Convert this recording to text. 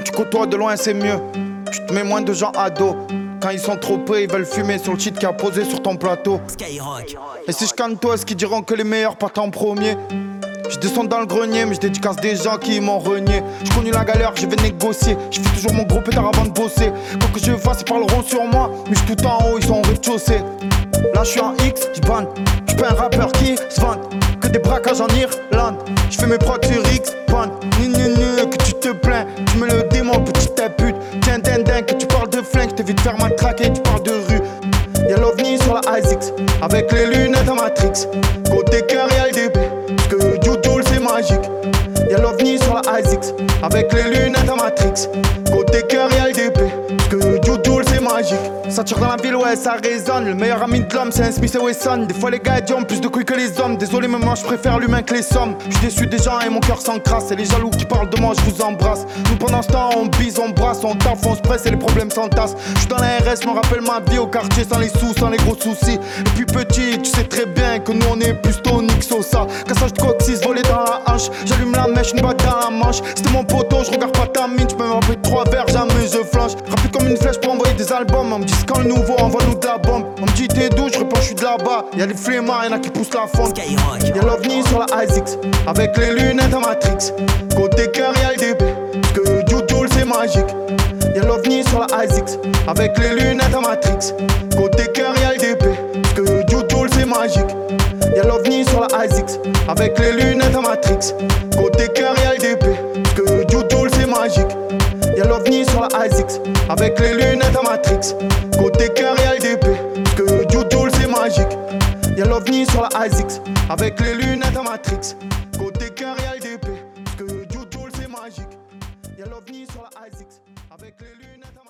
tu côtoies de loin c'est mieux. Tu te mets moins de gens à dos. Quand ils sont trop peu, ils veulent fumer sur le shit qui a posé sur ton plateau. Skyrock. Et si je canne toi, est-ce qu'ils diront que les meilleurs partent en premier? Je descends dans le grenier, mais je dédicace des gens qui m'ont renié. J'ai connu la galère, je vais négocier. Je fais toujours mon gros pétard avant de bosser. Quoi que je fasse, ils parleront sur moi. Mais je suis tout en haut, ils sont en rez-de-chaussée. Là je suis en X, je bande. Je suis pas un rappeur qui se vante. Que des braquages en Irlande. Je fais mes prods sur X, bande. Que tu te plains, tu me le dis mon petit pute. Tiens dindin que tu parles de flingue. Je t'ai vite faire matraquer, tu parles de rue. Y'a l'OVNI sur la ISIX, avec les lunettes en Matrix. Côté cœur y'a le DB, parce que Jules c'est magique. Y'a l'OVNI sur la ISIX, avec les lunettes en Matrix. Côté cœur y'a le DB, parce que Jules c'est magique. Ça tire dans la ville, ouais ça résonne. Le meilleur ami de l'homme c'est un Smith et Wesson. Des fois les gars ils ont plus de couilles que les hommes. Désolé mais moi je préfère l'humain que les sommes. J'suis déçu des gens et mon cœur s'encrasse. C'est les jaloux qui parlent de moi, je vous embrasse. Nous pendant ce temps on bise, on brasse, on taffe, on se presse et les problèmes s'entassent. J'suis dans la RS, me rappelle ma vie au quartier sans les sous, sans les gros soucis. Depuis petit tu sais très bien que nous on est plus tonique Sosa. Cassage de coccyx volé dans la hanche. J'allume la mèche, une batte dans la manche. C'était mon poteau, je regarde pas ta mine. J'me mets après 3 verres, jamais je flanche. Rapide comme une flèche pour envoyer des albums. On me dit quand le nouveau, envoie-nous de la bombe. On me dit t'es d'où, je réponds je suis de là-bas. Y'a les flemmards, y'en a qui poussent la fonte. Y'a l'OVNI sur la ISIX, avec les lunettes en Matrix. Côté cœur y'a le DB, parce que Jules c'est magique. Y'a l'OVNI sur la ISIX, avec les lunettes en Matrix. Côté cœur y'a le DB, parce que Jules c'est magique. Y'a l'OVNI sur la ISIX, avec les lunettes en Matrix. Côté cœur y'a le DB, parce que Jules c'est magique. Y'a l'OVNI sur la ISIX, avec les lunettes en Matrix. Côté cœur y'a le DB, parce que Jules c'est magique. Y'a l'OVNI sur la ISIX, avec les lunettes en Matrix. Côté cœur y'a le DB, parce que Jules c'est magique. Y'a l'OVNI sur la ISIX, avec les lunettes en Matrix.